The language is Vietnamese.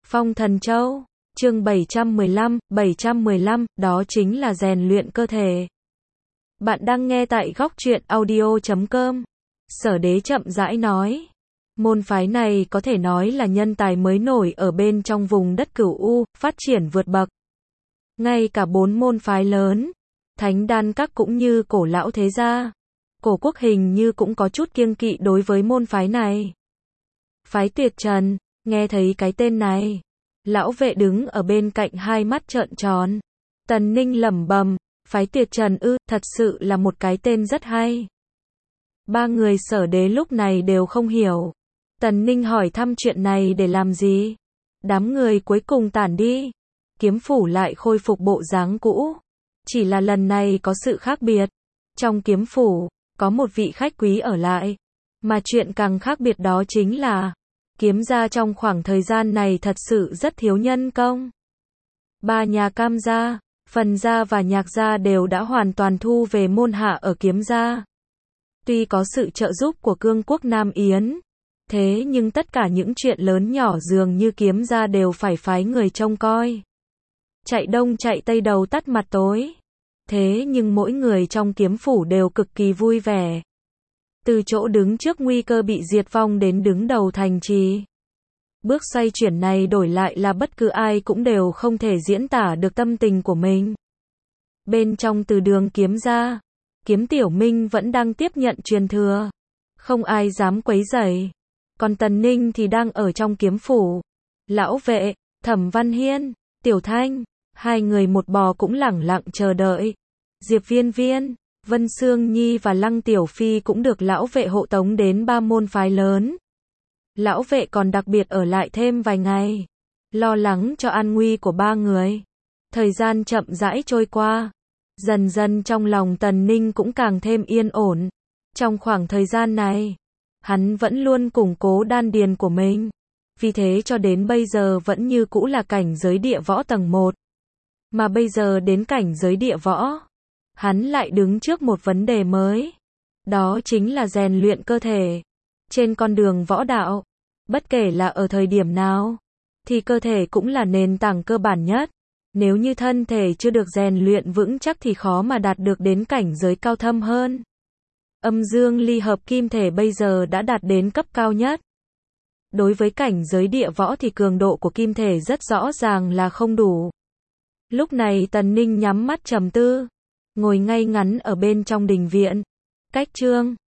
Phong Thần Châu, chương 715, đó chính là rèn luyện cơ thể. Bạn đang nghe tại góc truyện audio.com. Sở Đế chậm rãi nói. Môn phái này có thể nói là nhân tài mới nổi ở bên trong vùng đất Cửu U, phát triển vượt bậc. Ngay cả 4 môn phái lớn, Thánh Đan Các cũng như Cổ Lão Thế Gia, Cổ Quốc hình như cũng có chút kiêng kỵ đối với môn phái này. Phái Tuyệt Trần, nghe thấy cái tên này, lão vệ đứng ở bên cạnh hai mắt trợn tròn. Tần Ninh lẩm bẩm, phái Tuyệt Trần ư, thật sự là một cái tên rất hay. Ba người Sở Đế lúc này đều không hiểu. Tần Ninh hỏi thăm chuyện này để làm gì? Đám người cuối cùng tản đi. Kiếm phủ lại khôi phục bộ dáng cũ. Chỉ là lần này có sự khác biệt. Trong kiếm phủ, có một vị khách quý ở lại. Mà chuyện càng khác biệt đó chính là Kiếm gia trong khoảng thời gian này thật sự rất thiếu nhân công. Ba nhà Cam gia, Phần gia và Nhạc gia đều đã hoàn toàn thu về môn hạ ở Kiếm gia. Tuy có sự trợ giúp của Cương quốc Nam Yến, thế nhưng tất cả những chuyện lớn nhỏ dường như Kiếm gia đều phải phái người trông coi. Chạy đông chạy tây đầu tắt mặt tối. Thế nhưng mỗi người trong kiếm phủ đều cực kỳ vui vẻ. Từ chỗ đứng trước nguy cơ bị diệt vong đến đứng đầu thành trì. Bước xoay chuyển này đổi lại là bất cứ ai cũng đều không thể diễn tả được tâm tình của mình. Bên trong Từ Đường Kiếm gia, Kiếm Tiểu Minh vẫn đang tiếp nhận truyền thừa. Không ai dám quấy rầy. Còn Tần Ninh thì đang ở trong kiếm phủ. Lão vệ, Thẩm Văn Hiên, Tiểu Thanh, hai người một bò cũng lẳng lặng chờ đợi. Diệp Viên Viên, Vân Sương Nhi và Lăng Tiểu Phi cũng được lão vệ hộ tống đến 3 môn phái lớn. Lão vệ còn đặc biệt ở lại thêm vài ngày, lo lắng cho an nguy của 3 người. Thời gian chậm rãi trôi qua, dần dần trong lòng Tần Ninh cũng càng thêm yên ổn. Trong khoảng thời gian này, hắn vẫn luôn củng cố đan điền của mình, vì thế cho đến bây giờ vẫn như cũ là cảnh giới địa võ tầng 1. Mà bây giờ đến cảnh giới địa võ, hắn lại đứng trước một vấn đề mới. Đó chính là rèn luyện cơ thể. Trên con đường võ đạo, bất kể là ở thời điểm nào, thì cơ thể cũng là nền tảng cơ bản nhất. Nếu như thân thể chưa được rèn luyện vững chắc thì khó mà đạt được đến cảnh giới cao thâm hơn. Âm dương ly hợp kim thể bây giờ đã đạt đến cấp cao nhất. Đối với cảnh giới địa võ thì cường độ của kim thể rất rõ ràng là không đủ. Lúc này Tần Ninh nhắm mắt trầm tư, ngồi ngay ngắn ở bên trong đình viện. Cách chương